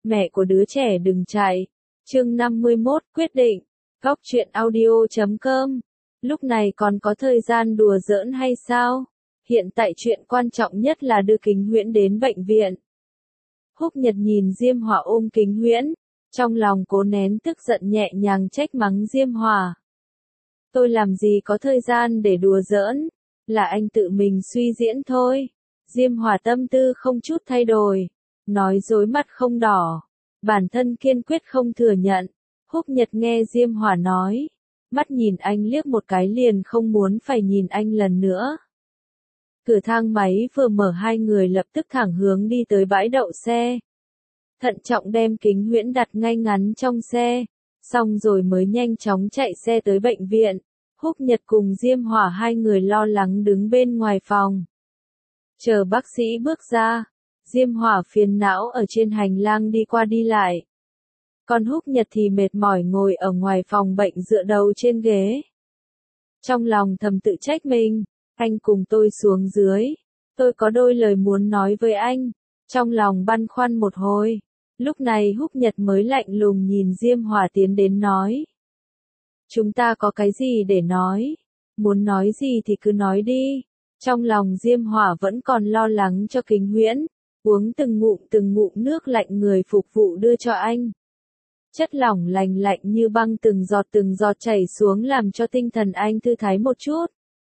Mẹ của đứa trẻ đừng chạy. Chương 51 quyết định. Góc truyện audio.com. Lúc này còn có thời gian đùa giỡn hay sao? Hiện tại chuyện quan trọng nhất là đưa Kính Huyễn đến bệnh viện. Húc Nhật nhìn Diêm Hỏa ôm Kính Huyễn, trong lòng cố nén tức giận nhẹ nhàng trách mắng Diêm Hỏa. Tôi làm gì có thời gian để đùa giỡn, là anh tự mình suy diễn thôi. Diêm Hỏa tâm tư không chút thay đổi, nói dối mặt không đỏ, bản thân kiên quyết không thừa nhận. Húc Nhật nghe Diêm Hỏa nói, mắt nhìn anh liếc một cái liền không muốn phải nhìn anh lần nữa. Cửa thang máy vừa mở, hai người lập tức thẳng hướng đi tới bãi đậu xe. Thận trọng đem Kính Huyễn đặt ngay ngắn trong xe, xong rồi mới nhanh chóng chạy xe tới bệnh viện. Húc Nhật cùng Diêm Hỏa hai người lo lắng đứng bên ngoài phòng. Chờ bác sĩ bước ra, Diêm Hỏa phiền não ở trên hành lang đi qua đi lại. Còn Húc Nhật thì mệt mỏi ngồi ở ngoài phòng bệnh dựa đầu trên ghế. Trong lòng thầm tự trách mình, anh cùng tôi xuống dưới, tôi có đôi lời muốn nói với anh. Trong lòng băn khoăn một hồi, lúc này Húc Nhật mới lạnh lùng nhìn Diêm Hỏa tiến đến nói. Chúng ta có cái gì để nói? Muốn nói gì thì cứ nói đi. Trong lòng Diêm Hỏa vẫn còn lo lắng cho Kính Huyễn, uống từng ngụm nước lạnh người phục vụ đưa cho anh. Chất lỏng lành lạnh như băng từng giọt chảy xuống làm cho tinh thần anh thư thái một chút.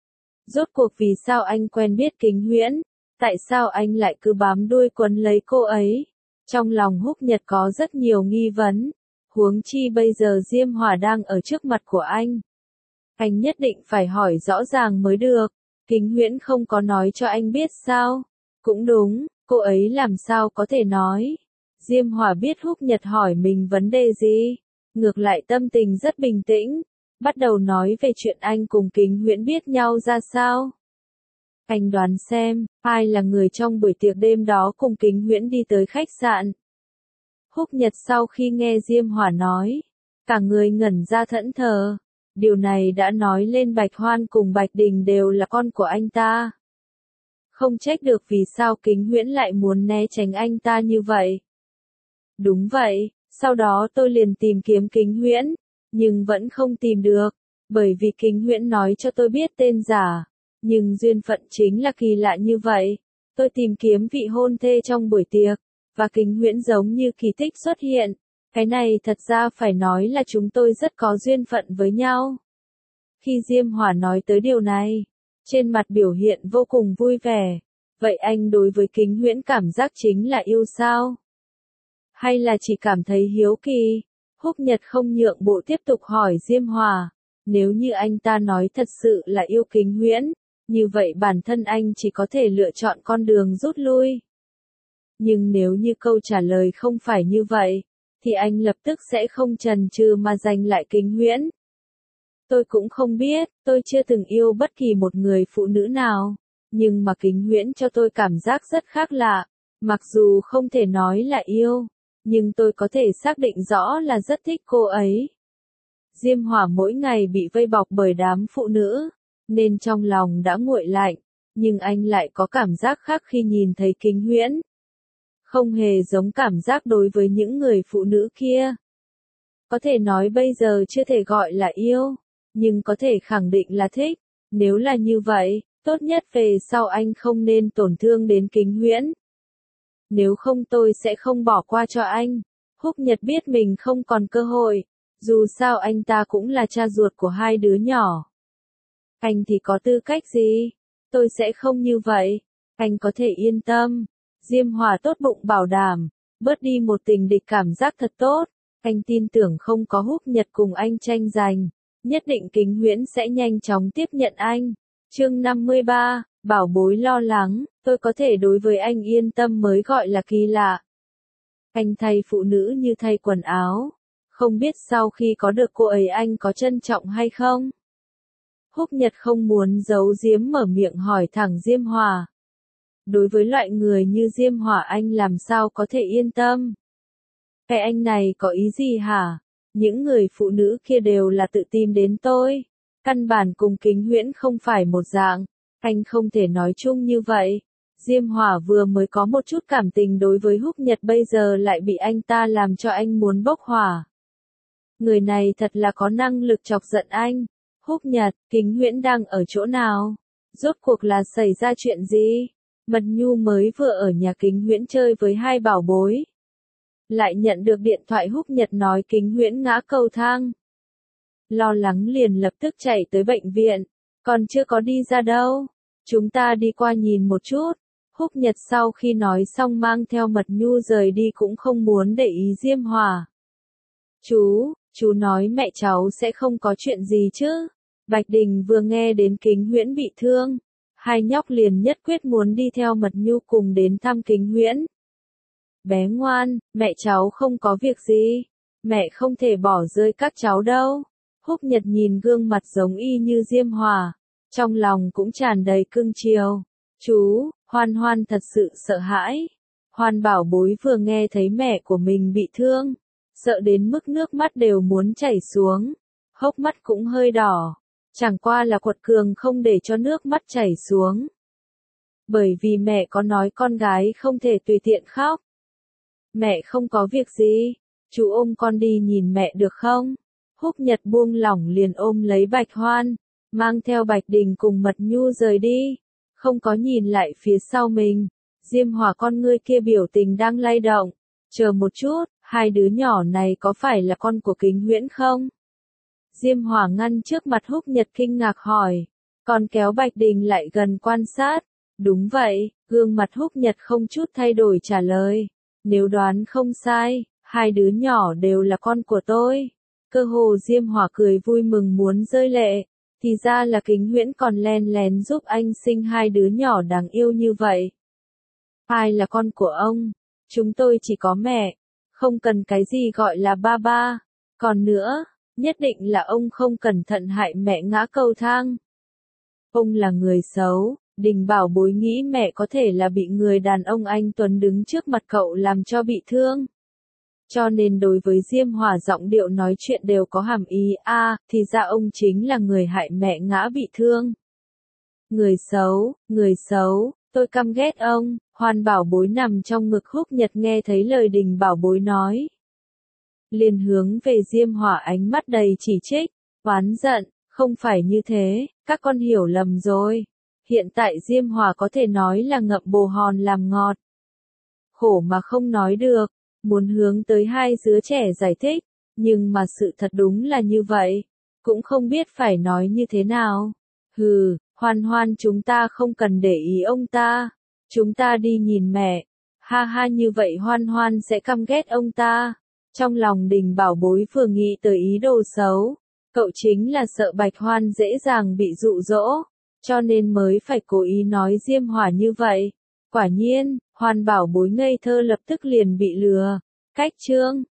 Rốt cuộc vì sao anh quen biết Kính Huyễn? Tại sao anh lại cứ bám đuôi quấn lấy cô ấy? Trong lòng Húc Nhật có rất nhiều nghi vấn. Huống chi bây giờ Diêm Hỏa đang ở trước mặt của anh. Anh nhất định phải hỏi rõ ràng mới được. Kính Huyễn không có nói cho anh biết sao? Cũng đúng, cô ấy làm sao có thể nói? Diêm Hỏa biết Húc Nhật hỏi mình vấn đề gì, ngược lại tâm tình rất bình tĩnh, bắt đầu nói về chuyện anh cùng Kính Huyễn biết nhau ra sao. Anh đoán xem, ai là người trong buổi tiệc đêm đó cùng Kính Huyễn đi tới khách sạn. Húc Nhật sau khi nghe Diêm Hỏa nói, cả người ngẩn ra thẫn thờ. Điều này đã nói lên Bạch Hoan cùng Bạch Đình đều là con của anh ta. Không trách được vì sao Kính Huyễn lại muốn né tránh anh ta như vậy. Đúng vậy, sau đó tôi liền tìm kiếm Kính Huyễn, nhưng vẫn không tìm được, bởi vì Kính Huyễn nói cho tôi biết tên giả. Nhưng duyên phận chính là kỳ lạ như vậy. Tôi tìm kiếm vị hôn thê trong buổi tiệc, và Kính Huyễn giống như kỳ tích xuất hiện. Cái này thật ra phải nói là chúng tôi rất có duyên phận với nhau. Khi Diêm Hỏa nói tới điều này, trên mặt biểu hiện vô cùng vui vẻ. Vậy anh đối với Kính Huyễn cảm giác chính là yêu sao? Hay là chỉ cảm thấy hiếu kỳ? Húc Nhật không nhượng bộ tiếp tục hỏi Diêm Hỏa. Nếu như anh ta nói thật sự là yêu Kính Huyễn, như vậy bản thân anh chỉ có thể lựa chọn con đường rút lui. Nhưng nếu như câu trả lời không phải như vậy, thì anh lập tức sẽ không chần chừ mà giành lại Kính Huyễn. Tôi cũng không biết, tôi chưa từng yêu bất kỳ một người phụ nữ nào, nhưng mà Kính Huyễn cho tôi cảm giác rất khác lạ. Mặc dù không thể nói là yêu, nhưng tôi có thể xác định rõ là rất thích cô ấy. Diêm Hỏa mỗi ngày bị vây bọc bởi đám phụ nữ, nên trong lòng đã nguội lạnh, nhưng anh lại có cảm giác khác khi nhìn thấy Kính Huyễn. Không hề giống cảm giác đối với những người phụ nữ kia. Có thể nói bây giờ chưa thể gọi là yêu, nhưng có thể khẳng định là thích. Nếu là như vậy, tốt nhất về sau anh không nên tổn thương đến Kính Huyễn. Nếu không tôi sẽ không bỏ qua cho anh. Húc Nhật biết mình không còn cơ hội, dù sao anh ta cũng là cha ruột của hai đứa nhỏ. Anh thì có tư cách gì? Tôi sẽ không như vậy. Anh có thể yên tâm. Diêm Hỏa tốt bụng bảo đảm, bớt đi một tình địch cảm giác thật tốt. Anh tin tưởng không có Húc Nhật cùng anh tranh giành, nhất định Kính Huyễn sẽ nhanh chóng tiếp nhận anh. Chương 53, bảo bối lo lắng, tôi có thể đối với anh yên tâm mới gọi là kỳ lạ. Anh thay phụ nữ như thay quần áo, không biết sau khi có được cô ấy anh có trân trọng hay không? Húc Nhật không muốn giấu giếm mở miệng hỏi thẳng Diêm Hỏa. Đối với loại người như Diêm Hỏa anh làm sao có thể yên tâm? Cái anh này có ý gì hả? Những người phụ nữ kia đều là tự tìm đến tôi. Căn bản cùng Kính Huyễn không phải một dạng. Anh không thể nói chung như vậy. Diêm Hỏa vừa mới có một chút cảm tình đối với Húc Nhật bây giờ lại bị anh ta làm cho anh muốn bốc hỏa. Người này thật là có năng lực chọc giận anh. Húc Nhật, Kính Huyễn đang ở chỗ nào? Rốt cuộc là xảy ra chuyện gì? Mật Nhu mới vừa ở nhà Kính Huyễn chơi với hai bảo bối. Lại nhận được điện thoại Húc Nhật nói Kính Huyễn ngã cầu thang. Lo lắng liền lập tức chạy tới bệnh viện. Còn chưa có đi ra đâu. Chúng ta đi qua nhìn một chút. Húc Nhật sau khi nói xong mang theo Mật Nhu rời đi cũng không muốn để ý Diêm Hỏa. Chú nói mẹ cháu sẽ không có chuyện gì chứ. Bạch Đình vừa nghe đến Kính Huyễn bị thương. Hai nhóc liền nhất quyết muốn đi theo Mật Nhu cùng đến thăm Kính Huyễn. Bé ngoan, mẹ cháu không có việc gì. Mẹ không thể bỏ rơi các cháu đâu. Húc Nhật nhìn gương mặt giống y như Diêm Hỏa. Trong lòng cũng tràn đầy cưng chiều. Chú, Hoan Hoan thật sự sợ hãi. Hoan bảo bối vừa nghe thấy mẹ của mình bị thương. Sợ đến mức nước mắt đều muốn chảy xuống. Hốc mắt cũng hơi đỏ. Chẳng qua là quật cường không để cho nước mắt chảy xuống. Bởi vì mẹ có nói con gái không thể tùy tiện khóc. Mẹ không có việc gì. Chú ôm con đi nhìn mẹ được không? Húc Nhật buông lỏng liền ôm lấy Bạch Hoan. Mang theo Bạch Đình cùng Mật Nhu rời đi. Không có nhìn lại phía sau mình. Diêm Hỏa con ngươi kia biểu tình đang lay động. Chờ một chút, hai đứa nhỏ này có phải là con của Kính Huyễn không? Diêm Hỏa ngăn trước mặt Húc Nhật kinh ngạc hỏi. Còn kéo Bạch Đình lại gần quan sát. Đúng vậy, gương mặt Húc Nhật không chút thay đổi trả lời. Nếu đoán không sai, hai đứa nhỏ đều là con của tôi. Cơ hồ Diêm Hỏa cười vui mừng muốn rơi lệ. Thì ra là Kính Huyễn còn len lén giúp anh sinh hai đứa nhỏ đáng yêu như vậy. Ai là con của ông? Chúng tôi chỉ có mẹ. Không cần cái gì gọi là ba ba. Còn nữa, nhất định là ông không cẩn thận hại mẹ ngã cầu thang. Ông là người xấu. Đình bảo bối nghĩ mẹ có thể là bị người đàn ông anh Tuấn đứng trước mặt cậu làm cho bị thương. Cho nên đối với Diêm Hỏa giọng điệu nói chuyện đều có hàm ý thì ra ông chính là người hại mẹ ngã bị thương. Người xấu, tôi căm ghét ông. Hoan bảo bối nằm trong ngực Húc Nhật nghe thấy lời Đình bảo bối nói. Liền hướng về Diêm Hỏa ánh mắt đầy chỉ trích, oán giận, không phải như thế, các con hiểu lầm rồi. Hiện tại Diêm Hỏa có thể nói là ngậm bồ hòn làm ngọt. Khổ mà không nói được, muốn hướng tới hai đứa trẻ giải thích, nhưng mà sự thật đúng là như vậy, cũng không biết phải nói như thế nào. Hừ, Hoan Hoan chúng ta không cần để ý ông ta, chúng ta đi nhìn mẹ, ha ha như vậy Hoan Hoan sẽ căm ghét ông ta. Trong lòng Đình bảo bối vừa nghĩ tới ý đồ xấu, cậu chính là sợ Bạch Hoan dễ dàng bị dụ dỗ. Cho nên mới phải cố ý nói Diêm Hỏa như vậy. Quả nhiên, Hoan bảo bối ngây thơ lập tức liền bị lừa. Cách chương